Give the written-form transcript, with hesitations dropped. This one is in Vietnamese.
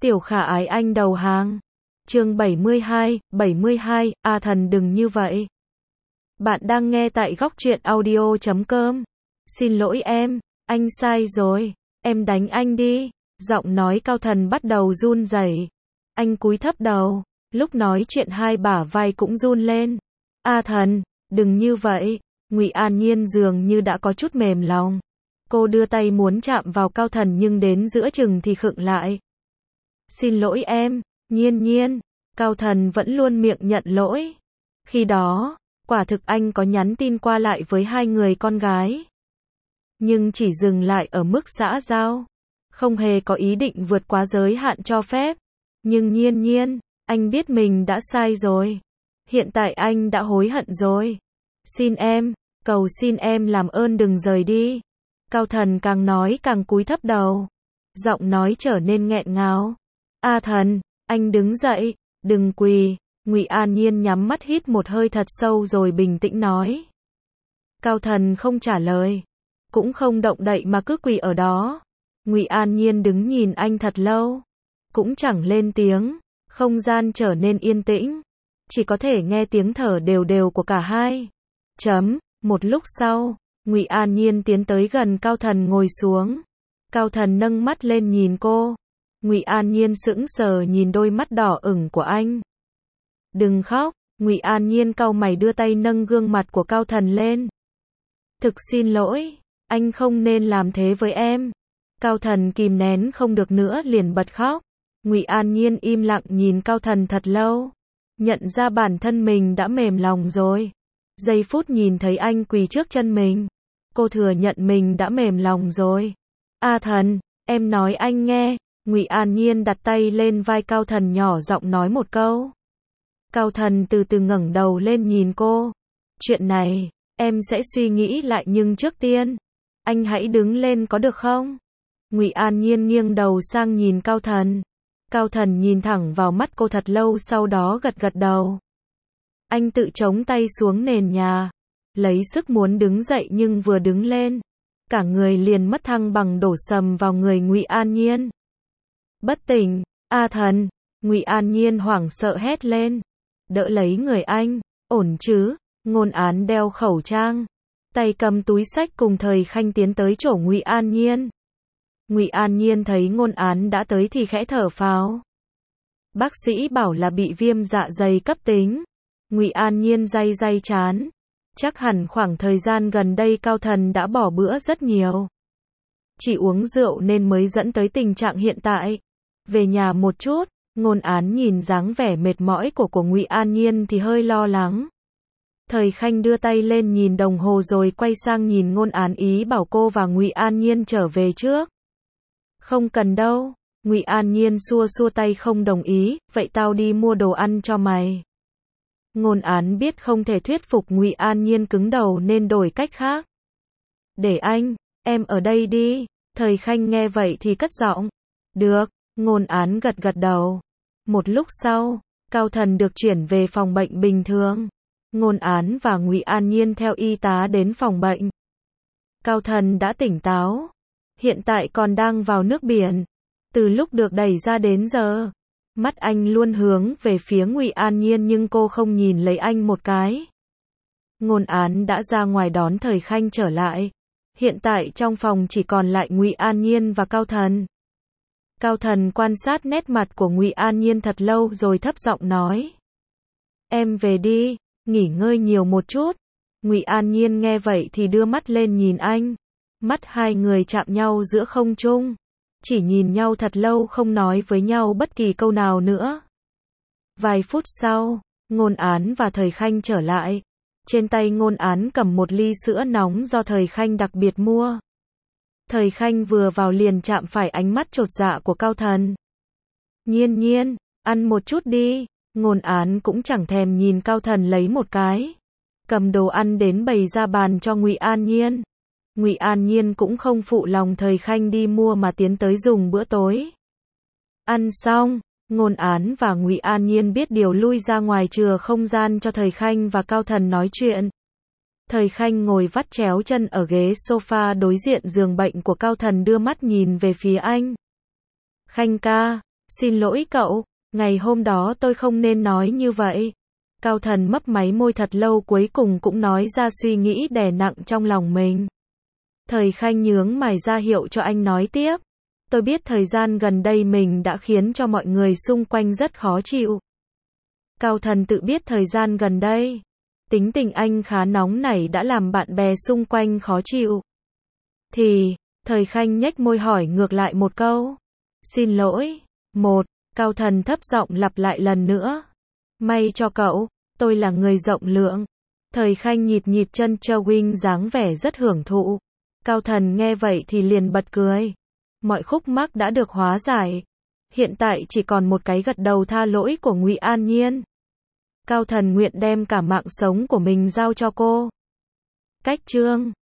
Tiểu Khả Ái anh đầu hàng. Chương 72, A Thần đừng như vậy. Bạn đang nghe tại góc truyện audio.com. Xin lỗi em, anh sai rồi, em đánh anh đi. Giọng nói Cao Thần bắt đầu run rẩy. Anh cúi thấp đầu, lúc nói chuyện hai bả vai cũng run lên. A Thần, đừng như vậy. Ngụy An Nhiên dường như đã có chút mềm lòng. Cô đưa tay muốn chạm vào Cao Thần nhưng đến giữa chừng thì khựng lại. Xin lỗi em, Nhiên. Cao Thần vẫn luôn miệng nhận lỗi. Khi đó, quả thực anh có nhắn tin qua lại với hai người con gái. Nhưng chỉ dừng lại ở mức xã giao. Không hề có ý định vượt quá giới hạn cho phép. Nhưng Nhiên, anh biết mình đã sai rồi. Hiện tại anh đã hối hận rồi. Xin em, cầu xin em làm ơn đừng rời đi. Cao Thần càng nói càng cúi thấp đầu. Giọng nói trở nên nghẹn ngào. A Thần, anh đứng dậy, đừng quỳ. Ngụy An Nhiên nhắm mắt hít một hơi thật sâu rồi bình tĩnh nói. Cao Thần không trả lời, cũng không động đậy mà cứ quỳ ở đó. Ngụy An Nhiên đứng nhìn anh thật lâu, cũng chẳng lên tiếng. Không gian trở nên yên tĩnh, chỉ có thể nghe tiếng thở đều đều của cả hai. Một lúc sau, Ngụy An Nhiên tiến tới gần Cao Thần ngồi xuống. Cao Thần nâng mắt lên nhìn cô. Ngụy An Nhiên sững sờ nhìn đôi mắt đỏ ửng của anh. Đừng khóc. Ngụy An Nhiên cau mày đưa tay nâng gương mặt của Cao Thần lên. Thực xin lỗi, anh không nên làm thế với em. Cao Thần kìm nén không được nữa liền bật khóc. Ngụy An Nhiên im lặng nhìn Cao Thần thật lâu, nhận ra bản thân mình đã mềm lòng rồi. Giây phút nhìn thấy anh quỳ trước chân mình, cô thừa nhận mình đã mềm lòng rồi. A Thần, em nói anh nghe. Ngụy An Nhiên đặt tay lên vai Cao Thần nhỏ giọng nói một câu. Cao Thần từ từ ngẩng đầu lên nhìn cô. Chuyện này, em sẽ suy nghĩ lại nhưng trước tiên, anh hãy đứng lên có được không? Ngụy An Nhiên nghiêng đầu sang nhìn Cao Thần. Cao Thần nhìn thẳng vào mắt cô thật lâu sau đó gật gật đầu. Anh tự chống tay xuống nền nhà, lấy sức muốn đứng dậy nhưng vừa đứng lên, cả người liền mất thăng bằng đổ sầm vào người Ngụy An Nhiên. Bất tỉnh, A Thần. Ngụy An Nhiên hoảng sợ hét lên, đỡ lấy người anh. Ổn chứ? Ngôn Án đeo khẩu trang, tay cầm túi xách cùng Thời Khanh tiến tới chỗ Ngụy An Nhiên. Ngụy An Nhiên thấy Ngôn Án đã tới thì khẽ thở phào. Bác sĩ bảo là bị viêm dạ dày cấp tính. Ngụy An Nhiên day trán. Chắc hẳn khoảng thời gian gần đây Cao Thần đã bỏ bữa rất nhiều. Chỉ uống rượu nên mới dẫn tới tình trạng hiện tại. Về nhà một chút. Ngôn Án nhìn dáng vẻ mệt mỏi của Ngụy An Nhiên thì hơi lo lắng. Thời Khanh đưa tay lên nhìn đồng hồ rồi quay sang nhìn Ngôn Án ý bảo cô và Ngụy An Nhiên trở về trước. Không cần đâu. Ngụy An Nhiên xua tay không đồng ý. Vậy tao đi mua đồ ăn cho mày. Ngôn Án biết không thể thuyết phục Ngụy An Nhiên cứng đầu nên đổi cách khác. Để anh, em ở đây đi. Thời Khanh nghe vậy thì cất giọng. Được. Ngôn Án gật đầu. Một lúc sau, Cao Thần được chuyển về phòng bệnh bình thường. Ngôn Án và Ngụy An Nhiên theo y tá đến phòng bệnh. Cao Thần đã tỉnh táo. Hiện tại còn đang vào nước biển. Từ lúc được đẩy ra đến giờ, mắt anh luôn hướng về phía Ngụy An Nhiên nhưng cô không nhìn lấy anh một cái. Ngôn Án đã ra ngoài đón Thời Khanh trở lại. Hiện tại trong phòng chỉ còn lại Ngụy An Nhiên và Cao Thần. Cao Thần quan sát nét mặt của Ngụy An Nhiên thật lâu rồi thấp giọng nói. Em về đi, nghỉ ngơi nhiều một chút. Ngụy An Nhiên nghe vậy thì đưa mắt lên nhìn anh. Mắt hai người chạm nhau giữa không trung. Chỉ nhìn nhau thật lâu không nói với nhau bất kỳ câu nào nữa. Vài phút sau, Ngôn Án và Thời Khanh trở lại. Trên tay Ngôn Án cầm một ly sữa nóng do Thời Khanh đặc biệt mua. Thời Khanh vừa vào liền chạm phải ánh mắt chột dạ của Cao Thần. Nhiên, ăn một chút đi. Ngôn Án cũng chẳng thèm nhìn Cao Thần lấy một cái. Cầm đồ ăn đến bày ra bàn cho Ngụy An Nhiên. Ngụy An Nhiên cũng không phụ lòng Thời Khanh đi mua mà tiến tới dùng bữa tối. Ăn xong, Ngôn Án và Ngụy An Nhiên biết điều lui ra ngoài chừa không gian cho Thời Khanh và Cao Thần nói chuyện. Thời Khanh ngồi vắt chéo chân ở ghế sofa đối diện giường bệnh của Cao Thần đưa mắt nhìn về phía anh. Khanh ca, Xin lỗi cậu, ngày hôm đó tôi không nên nói như vậy. Cao Thần mấp máy môi thật lâu cuối cùng cũng nói ra suy nghĩ đè nặng trong lòng mình. Thời Khanh nhướng mày ra hiệu cho anh nói tiếp. Tôi biết thời gian gần đây mình đã khiến cho mọi người xung quanh rất khó chịu. Cao Thần tự biết thời gian gần đây, tính tình anh khá nóng nảy đã làm bạn bè xung quanh khó chịu. Thì, Thời Khanh nhếch môi hỏi ngược lại một câu. Xin lỗi. Cao Thần thấp giọng lặp lại lần nữa. May cho cậu, tôi là người rộng lượng. Thời Khanh nhịp chân Chowing dáng vẻ rất hưởng thụ. Cao Thần nghe vậy thì liền bật cười. Mọi khúc mắc đã được hóa giải. Hiện tại chỉ còn một cái gật đầu tha lỗi của Ngụy An Nhiên. Cao Thần nguyện đem cả mạng sống của mình giao cho cô. Cách chương